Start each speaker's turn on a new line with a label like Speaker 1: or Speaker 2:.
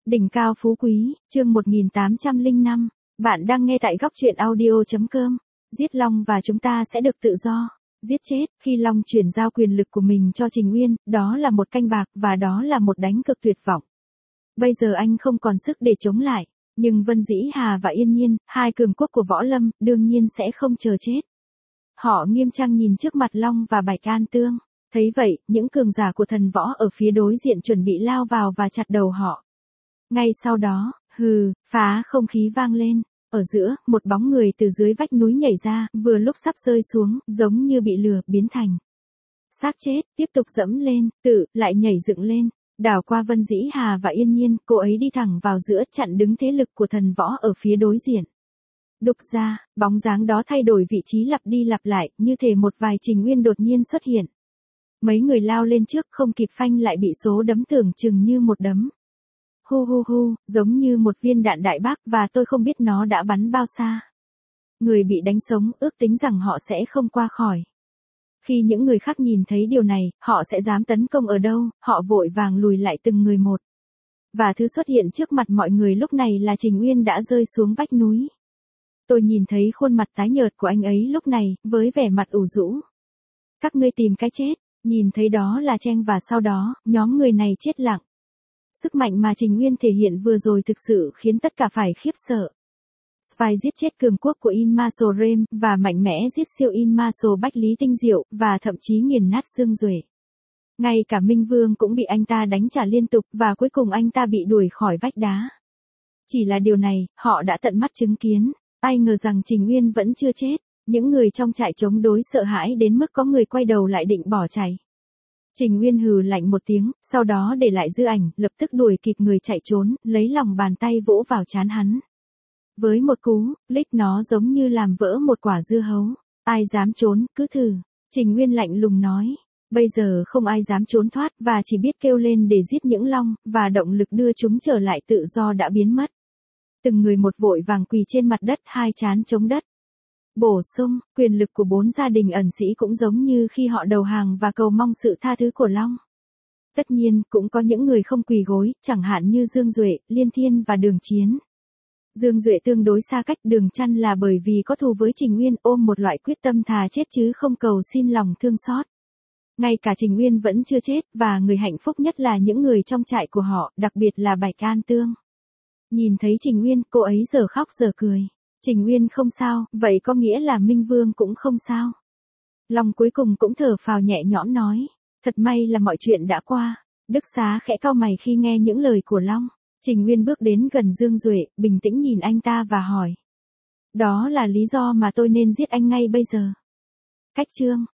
Speaker 1: Đỉnh cao phú quý, chương 1805. Bạn đang nghe tại góc truyện audio.com. Giết Long và chúng ta sẽ được tự do. Giết chết, khi Long chuyển giao quyền lực của mình cho Trình Uyên, đó là một canh bạc và đó là một đánh cực tuyệt vọng. Bây giờ anh không còn sức để chống lại, nhưng Vân Dĩ Hà và Yên Nhiên, hai cường quốc của võ lâm, đương nhiên sẽ không chờ chết. Họ nghiêm trang nhìn trước mặt Long và Bạch An Tương. Thấy vậy, những cường giả của thần võ ở phía đối diện chuẩn bị lao vào và chặt đầu họ. Ngay sau đó, phá không khí vang lên. Ở giữa, một bóng người từ dưới vách núi nhảy ra, vừa lúc sắp rơi xuống, giống như bị lừa, biến thành xác chết, tiếp tục dẫm lên, lại nhảy dựng lên. Đảo qua Vân Dĩ Hà và Yên Nhiên, cô ấy đi thẳng vào giữa, chặn đứng thế lực của thần võ ở phía đối diện. Đục ra, bóng dáng đó thay đổi vị trí lặp đi lặp lại, như thể một vài Trình Uyên đột nhiên xuất hiện. Mấy người lao lên trước, không kịp phanh lại bị số đấm tưởng chừng như một đấm. Giống như một viên đạn đại bác, và tôi không biết nó đã bắn bao xa. Người bị đánh sống ước tính rằng họ sẽ không qua khỏi. Khi những người khác nhìn thấy điều này, họ sẽ dám tấn công ở đâu, họ vội vàng lùi lại từng người một. Và thứ xuất hiện trước mặt mọi người lúc này là Trình Uyên đã rơi xuống vách núi. Tôi nhìn thấy khuôn mặt tái nhợt của anh ấy lúc này, với vẻ mặt ủ rũ. Các ngươi tìm cái chết, nhìn thấy đó là Chen và sau đó, nhóm người này chết lặng. Sức mạnh mà Trình Uyên thể hiện vừa rồi thực sự khiến tất cả phải khiếp sợ. Spy giết chết cường quốc của Inmaso Rem, và mạnh mẽ giết siêu Inmaso Bách Lý Tinh Diệu, và thậm chí nghiền nát Dương Duệ. Ngay cả Minh Vương cũng bị anh ta đánh trả liên tục, và cuối cùng anh ta bị đuổi khỏi vách đá. Chỉ là điều này, họ đã tận mắt chứng kiến. Ai ngờ rằng Trình Uyên vẫn chưa chết. Những người trong trại chống đối sợ hãi đến mức có người quay đầu lại định bỏ chạy. Trình Uyên hừ lạnh một tiếng, sau đó để lại dư ảnh, lập tức đuổi kịp người chạy trốn, lấy lòng bàn tay vỗ vào trán hắn. Với một cú, click nó giống như làm vỡ một quả dưa hấu. Ai dám trốn, cứ thử. Trình Uyên lạnh lùng nói. Bây giờ không ai dám trốn thoát, và chỉ biết kêu lên để giết những long, và động lực đưa chúng trở lại tự do đã biến mất. Từng người một vội vàng quỳ trên mặt đất, hai trán chống đất. Bổ sung, quyền lực của 4 gia đình ẩn sĩ cũng giống như khi họ đầu hàng và cầu mong sự tha thứ của Long. Tất nhiên, cũng có những người không quỳ gối, chẳng hạn như Dương Duệ, Liên Thiên và Đường Chiến. Dương Duệ tương đối xa cách Đường Chăn là bởi vì có thù với Trình Uyên, ôm một loại quyết tâm thà chết chứ không cầu xin lòng thương xót. Ngay cả Trình Uyên vẫn chưa chết, và người hạnh phúc nhất là những người trong trại của họ, đặc biệt là Bạch An Tương. Nhìn thấy Trình Uyên, cô ấy giờ khóc giờ cười. Trình Uyên không sao, vậy có nghĩa là Minh Vương cũng không sao. Long cuối cùng cũng thở phào nhẹ nhõm nói. Thật may là mọi chuyện đã qua. Đức Xá khẽ cau mày khi nghe những lời của Long. Trình Uyên bước đến gần Dương Duệ, bình tĩnh nhìn anh ta và hỏi. Đó là lý do mà tôi nên giết anh ngay bây giờ. Cách chương.